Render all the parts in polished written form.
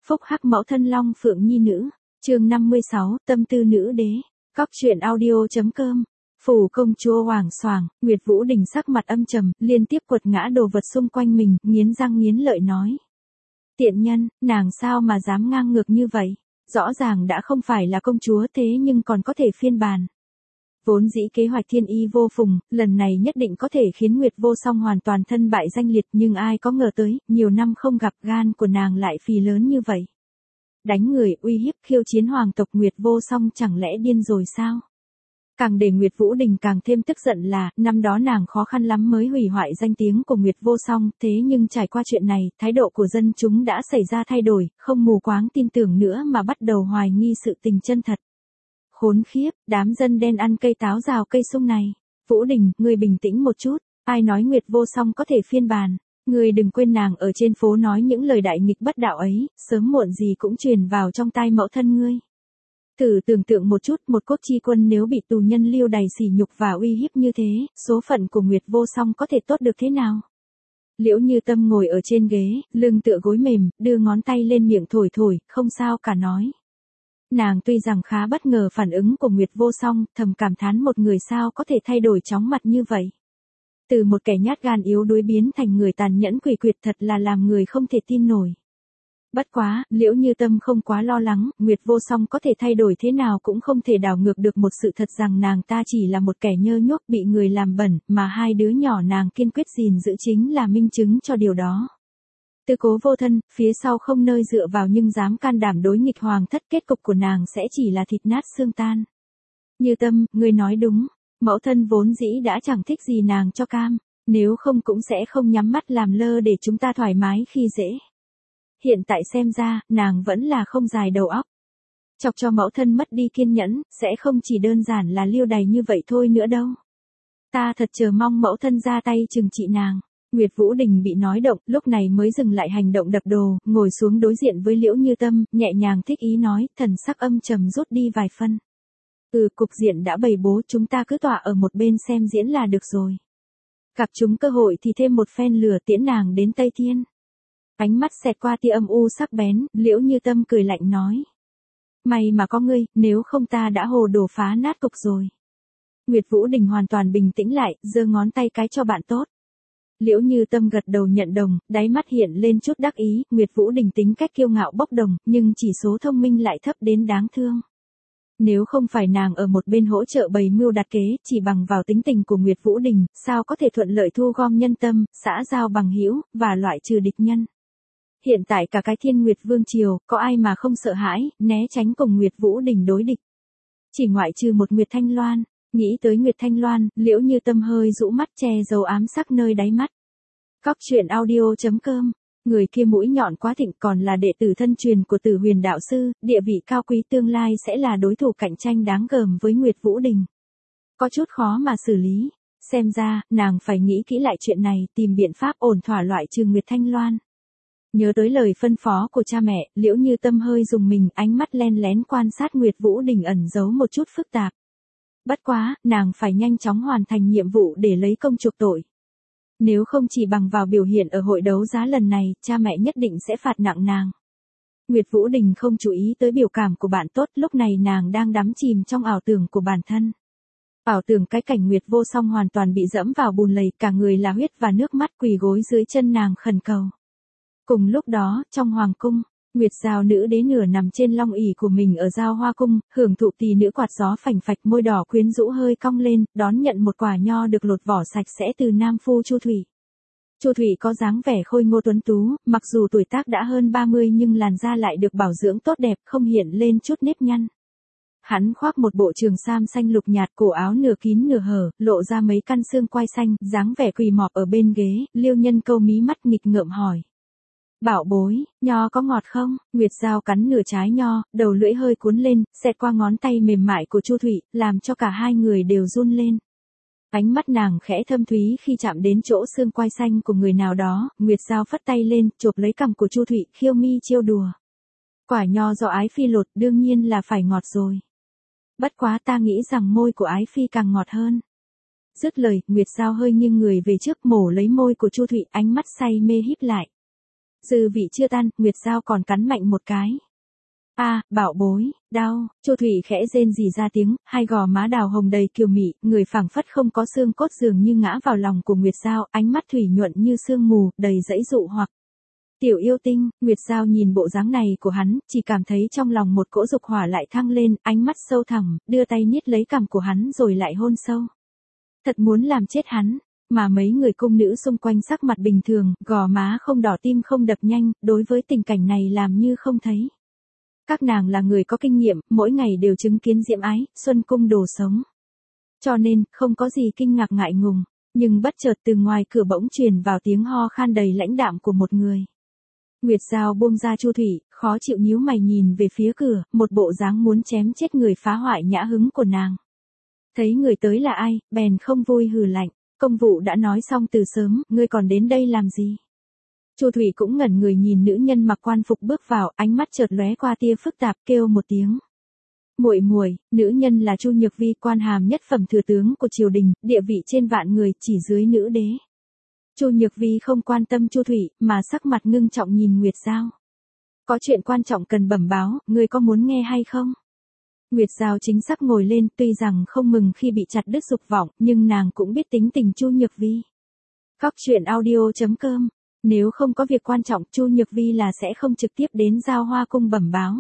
Phúc hắc mẫu thân Long Phượng Nhi nữ, chương 56, tâm tư nữ đế, cóc truyện audio.com. Phủ công chúa Hoàng Xoàng, Nguyệt Vũ Đình sắc mặt âm trầm, liên tiếp quật ngã đồ vật xung quanh mình, nghiến răng nghiến lợi nói. Tiện nhân, nàng sao mà dám ngang ngược như vậy? Rõ ràng đã không phải là công chúa thế nhưng còn có thể phiên bản. Vốn dĩ kế hoạch thiên y vô phùng, lần này nhất định có thể khiến Nguyệt Vô Song hoàn toàn thân bại danh liệt, nhưng ai có ngờ tới, nhiều năm không gặp gan của nàng lại phì lớn như vậy. Đánh người, uy hiếp, khiêu chiến hoàng tộc Nguyệt Vô Song chẳng lẽ điên rồi sao? Càng để Nguyệt Vũ Đình càng thêm tức giận là, năm đó nàng khó khăn lắm mới hủy hoại danh tiếng của Nguyệt Vô Song, thế nhưng trải qua chuyện này, thái độ của dân chúng đã xảy ra thay đổi, không mù quáng tin tưởng nữa mà bắt đầu hoài nghi sự tình chân thật. Khốn khiếp, đám dân đen ăn cây táo rào cây sung này. Vũ Đình, ngươi bình tĩnh một chút, ai nói Nguyệt Vô Song có thể phiên bản. Ngươi đừng quên nàng ở trên phố nói những lời đại nghịch bất đạo ấy, sớm muộn gì cũng truyền vào trong tai mẫu thân ngươi. Thử tưởng tượng một chút, một quốc chi quân nếu bị tù nhân lưu đày sỉ nhục và uy hiếp như thế, số phận của Nguyệt Vô Song có thể tốt được thế nào? Liễu Như Tâm ngồi ở trên ghế, lưng tựa gối mềm, đưa ngón tay lên miệng thổi thổi, không sao cả nói. Nàng tuy rằng khá bất ngờ phản ứng của Nguyệt Vô Song, thầm cảm thán một người sao có thể thay đổi chóng mặt như vậy. Từ một kẻ nhát gan yếu đuối biến thành người tàn nhẫn quỷ quyệt thật là làm người không thể tin nổi. Bất quá, Liễu Như Tâm không quá lo lắng, Nguyệt Vô Song có thể thay đổi thế nào cũng không thể đảo ngược được một sự thật rằng nàng ta chỉ là một kẻ nhơ nhuốc bị người làm bẩn, mà hai đứa nhỏ nàng kiên quyết gìn giữ chính là minh chứng cho điều đó. Tư Cố vô thân, phía sau không nơi dựa vào nhưng dám can đảm đối nghịch hoàng thất, kết cục của nàng sẽ chỉ là thịt nát xương tan. Như Tâm, ngươi nói đúng, mẫu thân vốn dĩ đã chẳng thích gì nàng cho cam, nếu không cũng sẽ không nhắm mắt làm lơ để chúng ta thoải mái khi dễ. Hiện tại xem ra, nàng vẫn là không dài đầu óc. Chọc cho mẫu thân mất đi kiên nhẫn, sẽ không chỉ đơn giản là liêu đày như vậy thôi nữa đâu. Ta thật chờ mong mẫu thân ra tay trừng trị nàng. Nguyệt Vũ Đình bị nói động, lúc này mới dừng lại hành động đập đồ, ngồi xuống đối diện với Liễu Như Tâm, nhẹ nhàng thích ý nói, thần sắc âm trầm rút đi vài phân. Cục diện đã bày bố, chúng ta cứ tọa ở một bên xem diễn là được rồi. Gặp chúng cơ hội thì thêm một phen lửa tiễn nàng đến Tây Thiên. Ánh mắt xẹt qua tia âm u sắc bén, Liễu Như Tâm cười lạnh nói. May mà có ngươi, nếu không ta đã hồ đồ phá nát cục rồi. Nguyệt Vũ Đình hoàn toàn bình tĩnh lại, giơ ngón tay cái cho bạn tốt. Liễu Như Tâm gật đầu nhận đồng, đáy mắt hiện lên chút đắc ý, Nguyệt Vũ Đình tính cách kiêu ngạo bốc đồng, nhưng chỉ số thông minh lại thấp đến đáng thương. Nếu không phải nàng ở một bên hỗ trợ bày mưu đặt kế, chỉ bằng vào tính tình của Nguyệt Vũ Đình, sao có thể thuận lợi thu gom nhân tâm, xã giao bằng hữu và loại trừ địch nhân. Hiện tại cả cái Thiên Nguyệt Vương triều, có ai mà không sợ hãi, né tránh cùng Nguyệt Vũ Đình đối địch. Chỉ ngoại trừ một Nguyệt Thanh Loan. Nghĩ tới Nguyệt Thanh Loan, Liễu Như Tâm hơi rũ mắt che giấu ám sắc nơi đáy mắt. Cóc truyện audio.com. Người kia mũi nhọn quá thịnh, còn là đệ tử thân truyền của Tử Huyền đạo sư, địa vị cao quý, tương lai sẽ là đối thủ cạnh tranh đáng gờm với Nguyệt Vũ Đình. Có chút khó mà xử lý, xem ra, nàng phải nghĩ kỹ lại chuyện này, tìm biện pháp ổn thỏa loại trừ Nguyệt Thanh Loan. Nhớ tới lời phân phó của cha mẹ, Liễu Như Tâm hơi rùng mình, ánh mắt len lén quan sát Nguyệt Vũ Đình ẩn giấu một chút phức tạp. Bất quá, nàng phải nhanh chóng hoàn thành nhiệm vụ để lấy công chuộc tội. Nếu không chỉ bằng vào biểu hiện ở hội đấu giá lần này, cha mẹ nhất định sẽ phạt nặng nàng. Nguyệt Vũ Đình không chú ý tới biểu cảm của bạn tốt, lúc này nàng đang đắm chìm trong ảo tưởng của bản thân. Ảo tưởng cái cảnh Nguyệt Vô Song hoàn toàn bị dẫm vào bùn lầy, cả người là huyết và nước mắt, quỳ gối dưới chân nàng khẩn cầu. Cùng lúc đó, trong hoàng cung, Nguyệt Giao nữ đế nửa nằm trên long ỷ của mình ở Giao Hoa cung, hưởng thụ tỳ nữ quạt gió phành phạch, môi đỏ quyến rũ hơi cong lên, đón nhận một quả nho được lột vỏ sạch sẽ từ nam phu Chu Thủy. Chu Thủy có dáng vẻ khôi ngô tuấn tú, mặc dù tuổi tác đã hơn 30 nhưng làn da lại được bảo dưỡng tốt đẹp, không hiện lên chút nếp nhăn. Hắn khoác một bộ trường sam xanh lục nhạt, cổ áo nửa kín nửa hở, lộ ra mấy căn xương quai xanh, dáng vẻ quỳ mọp ở bên ghế, Liêu Nhân câu mí mắt nghịch ngợm hỏi. Bảo bối, nho có ngọt không? Nguyệt Giao cắn nửa trái nho, đầu lưỡi hơi cuốn lên, xẹt qua ngón tay mềm mại của Chu Thủy, làm cho cả hai người đều run lên. Ánh mắt nàng khẽ thâm thúy khi chạm đến chỗ xương quai xanh của người nào đó, Nguyệt Giao phất tay lên, chộp lấy cằm của Chu Thủy, khiêu mi trêu đùa. Quả nho do Ái Phi lột, đương nhiên là phải ngọt rồi. Bất quá ta nghĩ rằng môi của Ái Phi càng ngọt hơn. Dứt lời, Nguyệt Giao hơi nghiêng người về trước, mổ lấy môi của Chu Thủy, ánh mắt say mê híp lại. Dư vị chưa tan, Nguyệt Giao còn cắn mạnh một cái. A, bảo bối, đau. Chu Thủy khẽ rên rỉ ra tiếng, hai gò má đào hồng đầy kiều mị, người phảng phất không có xương cốt dường như ngã vào lòng của Nguyệt Giao, ánh mắt thủy nhuận như sương mù, đầy dẫy dụ hoặc. Tiểu yêu tinh, Nguyệt Giao nhìn bộ dáng này của hắn, chỉ cảm thấy trong lòng một cỗ dục hỏa lại thăng lên, ánh mắt sâu thẳm, đưa tay niết lấy cằm của hắn rồi lại hôn sâu. Thật muốn làm chết hắn, mà mấy người cung nữ xung quanh sắc mặt bình thường, gò má không đỏ tim không đập nhanh, đối với tình cảnh này làm như không thấy. Các nàng là người có kinh nghiệm, mỗi ngày đều chứng kiến diễm ái, xuân cung đồ sống. Cho nên, không có gì kinh ngạc ngại ngùng, nhưng bất chợt từ ngoài cửa bỗng truyền vào tiếng ho khan đầy lãnh đạm của một người. Nguyệt Giao buông ra Chu Thủy, khó chịu nhíu mày nhìn về phía cửa, một bộ dáng muốn chém chết người phá hoại nhã hứng của nàng. Thấy người tới là ai, bèn không vui hừ lạnh, công vụ đã nói xong từ sớm, ngươi còn đến đây làm gì? Chu Thủy cũng ngẩn người nhìn nữ nhân mặc quan phục bước vào, ánh mắt chợt lóe qua tia phức tạp, kêu một tiếng. Muội muội, nữ nhân là Chu Nhược Vi, quan hàm nhất phẩm thừa tướng của triều đình, địa vị trên vạn người, chỉ dưới nữ đế. Chu Nhược Vi không quan tâm Chu Thủy, mà sắc mặt ngưng trọng nhìn Nguyệt Giao. Có chuyện quan trọng cần bẩm báo, ngươi có muốn nghe hay không? Nguyệt Giao chính xác ngồi lên, tuy rằng không mừng khi bị chặt đứt dục vọng, nhưng nàng cũng biết tính tình Chu Nhược Vi. Góc truyện audio.com. Nếu không có việc quan trọng, Chu Nhược Vi là sẽ không trực tiếp đến Giao Hoa cung bẩm báo.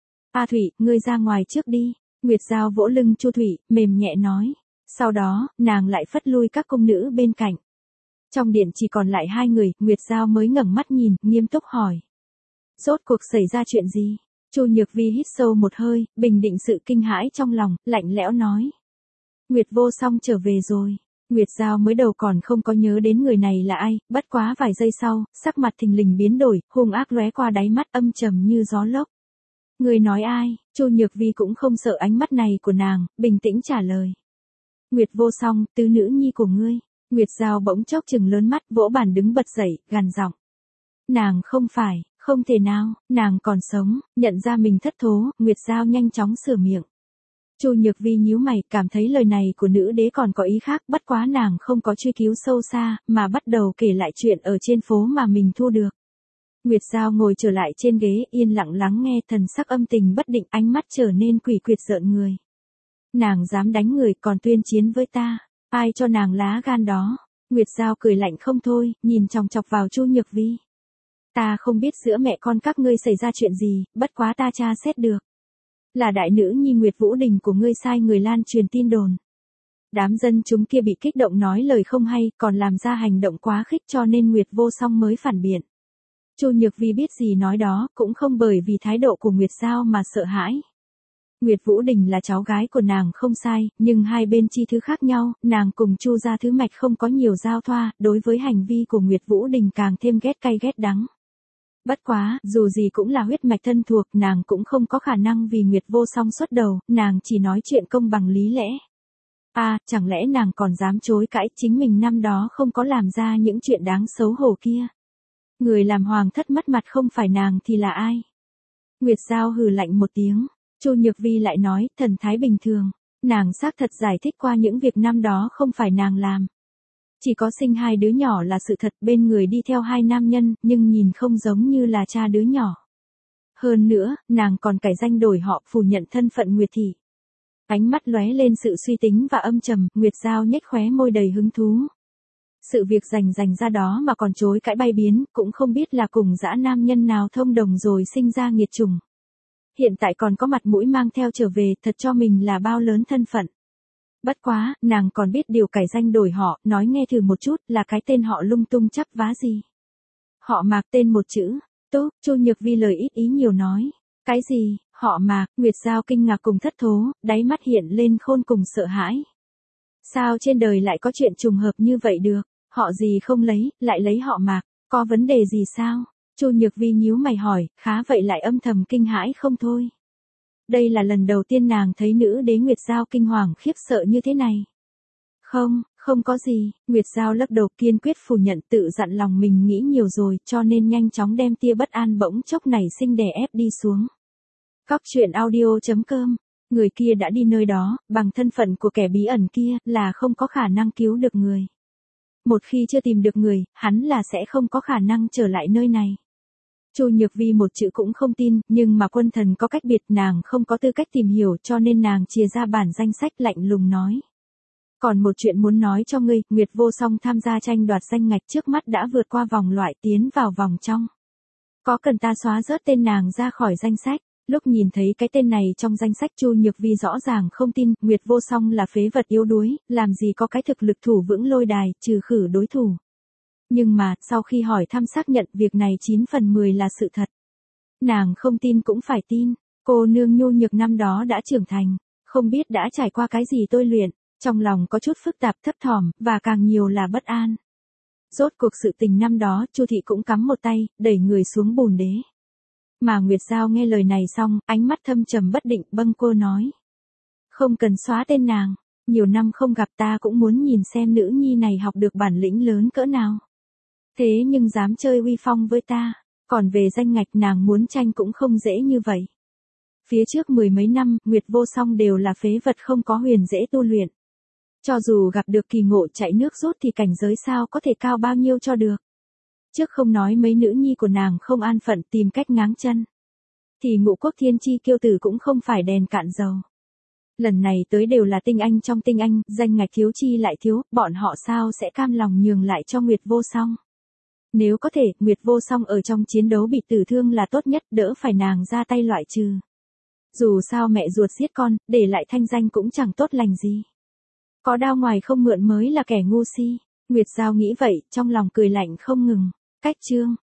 A Thủy, ngươi ra ngoài trước đi. Nguyệt Giao vỗ lưng Chu Thủy, mềm nhẹ nói. Sau đó, nàng lại phất lui các cung nữ bên cạnh. Trong điện chỉ còn lại hai người, Nguyệt Giao mới ngẩng mắt nhìn, nghiêm túc hỏi. Rốt cuộc xảy ra chuyện gì? Chu Nhược Vi hít sâu một hơi, bình định sự kinh hãi trong lòng, lạnh lẽo nói. Nguyệt Vô Song trở về rồi. Nguyệt Giao mới đầu còn không có nhớ đến người này là ai, bất quá vài giây sau, sắc mặt thình lình biến đổi, hung ác lóe qua đáy mắt âm trầm như gió lốc. Người nói ai? Chu Nhược Vi cũng không sợ ánh mắt này của nàng, bình tĩnh trả lời. Nguyệt Vô Song, tứ nữ nhi của ngươi. Nguyệt Giao bỗng chốc chừng lớn mắt, vỗ bàn đứng bật dậy, gằn giọng. Nàng không phải, không thể nào, nàng còn sống. Nhận ra mình thất thố, Nguyệt Giao nhanh chóng sửa miệng. Chu Nhược Vi nhíu mày, cảm thấy lời này của nữ đế còn có ý khác, bất quá nàng không có truy cứu sâu xa, mà bắt đầu kể lại chuyện ở trên phố mà mình thu được. Nguyệt Giao ngồi trở lại trên ghế, yên lặng lắng nghe, thần sắc âm tình bất định, ánh mắt trở nên quỷ quyệt rợn người. Nàng dám đánh người, còn tuyên chiến với ta, ai cho nàng lá gan đó? Nguyệt Giao cười lạnh không thôi, nhìn chòng chọc vào Chu Nhược Vi. Ta không biết giữa mẹ con các ngươi xảy ra chuyện gì, bất quá ta tra xét được. Là đại nữ nhi Nguyệt Vũ Đình của ngươi sai người lan truyền tin đồn. Đám dân chúng kia bị kích động nói lời không hay, còn làm ra hành động quá khích, cho nên Nguyệt Vô Song mới phản biện. Chu Nhược Vi biết gì nói đó, cũng không bởi vì thái độ của Nguyệt Giao mà sợ hãi. Nguyệt Vũ Đình là cháu gái của nàng không sai, nhưng hai bên chi thứ khác nhau, nàng cùng Chu gia thứ mạch không có nhiều giao thoa, đối với hành vi của Nguyệt Vũ Đình càng thêm ghét cay ghét đắng. Bất quá, dù gì cũng là huyết mạch thân thuộc, nàng cũng không có khả năng vì Nguyệt Vô Song xuất đầu, nàng chỉ nói chuyện công bằng lý lẽ. Chẳng lẽ nàng còn dám chối cãi chính mình năm đó không có làm ra những chuyện đáng xấu hổ kia? Người làm hoàng thất mất mặt không phải nàng thì là ai? Nguyệt Giao hừ lạnh một tiếng. Chu Nhược Vi lại nói, thần thái bình thường. Nàng xác thật giải thích qua những việc năm đó không phải nàng làm. Chỉ có sinh hai đứa nhỏ là sự thật, bên người đi theo hai nam nhân, nhưng nhìn không giống như là cha đứa nhỏ. Hơn nữa, nàng còn cải danh đổi họ, phủ nhận thân phận Nguyệt Thị. Ánh mắt lóe lên sự suy tính và âm trầm, Nguyệt Giao nhếch khóe môi đầy hứng thú. Sự việc rành ra đó mà còn chối cãi bay biến, cũng không biết là cùng dã nam nhân nào thông đồng rồi sinh ra nghiệt chủng. Hiện tại còn có mặt mũi mang theo trở về, thật cho mình là bao lớn thân phận. Bất quá, nàng còn biết điều cải danh đổi họ, nói nghe thử một chút, là cái tên họ lung tung chắp vá gì. Họ Mạc, tên một chữ. Tốt, Chu Nhược Vi lời ít ý nhiều nói. Cái gì, họ Mạc? Nguyệt Giao kinh ngạc cùng thất thố, đáy mắt hiện lên khôn cùng sợ hãi. Sao trên đời lại có chuyện trùng hợp như vậy được? Họ gì không lấy, lại lấy họ Mạc, có vấn đề gì sao? Chu Nhược Vi nhíu mày hỏi, khá vậy lại âm thầm kinh hãi không thôi. Đây là lần đầu tiên nàng thấy nữ đế Nguyệt Giao kinh hoàng khiếp sợ như thế này. Không có gì, Nguyệt Giao lắc đầu kiên quyết phủ nhận, tự dặn lòng mình nghĩ nhiều rồi, cho nên nhanh chóng đem tia bất an bỗng chốc nảy sinh đè ép đi xuống. Góc truyện audio.com. Người kia đã đi nơi đó, bằng thân phận của kẻ bí ẩn kia, là không có khả năng cứu được người. Một khi chưa tìm được người, hắn là sẽ không có khả năng trở lại nơi này. Chu Nhược Vi một chữ cũng không tin, nhưng mà Quân Thần có cách biệt, nàng không có tư cách tìm hiểu, cho nên nàng chìa ra bản danh sách lạnh lùng nói. Còn một chuyện muốn nói cho ngươi, Nguyệt Vô Song tham gia tranh đoạt danh ngạch trước mắt đã vượt qua vòng loại tiến vào vòng trong. Có cần ta xóa rớt tên nàng ra khỏi danh sách? Lúc nhìn thấy cái tên này trong danh sách, Chu Nhược Vi rõ ràng không tin, Nguyệt Vô Song là phế vật yếu đuối, làm gì có cái thực lực thủ vững lôi đài, trừ khử đối thủ. Nhưng mà, sau khi hỏi thăm xác nhận, việc này 9 phần 10 là sự thật. Nàng không tin cũng phải tin, cô nương nhu nhược năm đó đã trưởng thành, không biết đã trải qua cái gì tôi luyện, trong lòng có chút phức tạp thấp thỏm, và càng nhiều là bất an. Rốt cuộc sự tình năm đó, Chu thị cũng cắm một tay, đẩy người xuống bùn đế. Mà Nguyệt Giao nghe lời này xong, ánh mắt thâm trầm bất định, bâng quơ nói. Không cần xóa tên nàng, nhiều năm không gặp, ta cũng muốn nhìn xem nữ nhi này học được bản lĩnh lớn cỡ nào. Thế nhưng dám chơi uy phong với ta, còn về danh ngạch nàng muốn tranh cũng không dễ như vậy. Phía trước 10 mấy năm, Nguyệt Vô Song đều là phế vật không có huyền dễ tu luyện. Cho dù gặp được kỳ ngộ chạy nước rút thì cảnh giới sao có thể cao bao nhiêu cho được. Trước không nói mấy nữ nhi của nàng không an phận tìm cách ngáng chân, thì Ngũ Quốc Thiên Chi kiêu tử cũng không phải đèn cạn dầu. Lần này tới đều là tinh anh trong tinh anh, danh ngạch thiếu chi lại thiếu, bọn họ sao sẽ cam lòng nhường lại cho Nguyệt Vô Song. Nếu có thể, Nguyệt Vô Song ở trong chiến đấu bị tử thương là tốt nhất, đỡ phải nàng ra tay loại trừ. Dù sao mẹ ruột giết con, để lại thanh danh cũng chẳng tốt lành gì. Có đao ngoài không mượn mới là kẻ ngu si. Nguyệt Giao nghĩ vậy, trong lòng cười lạnh không ngừng. Cách chương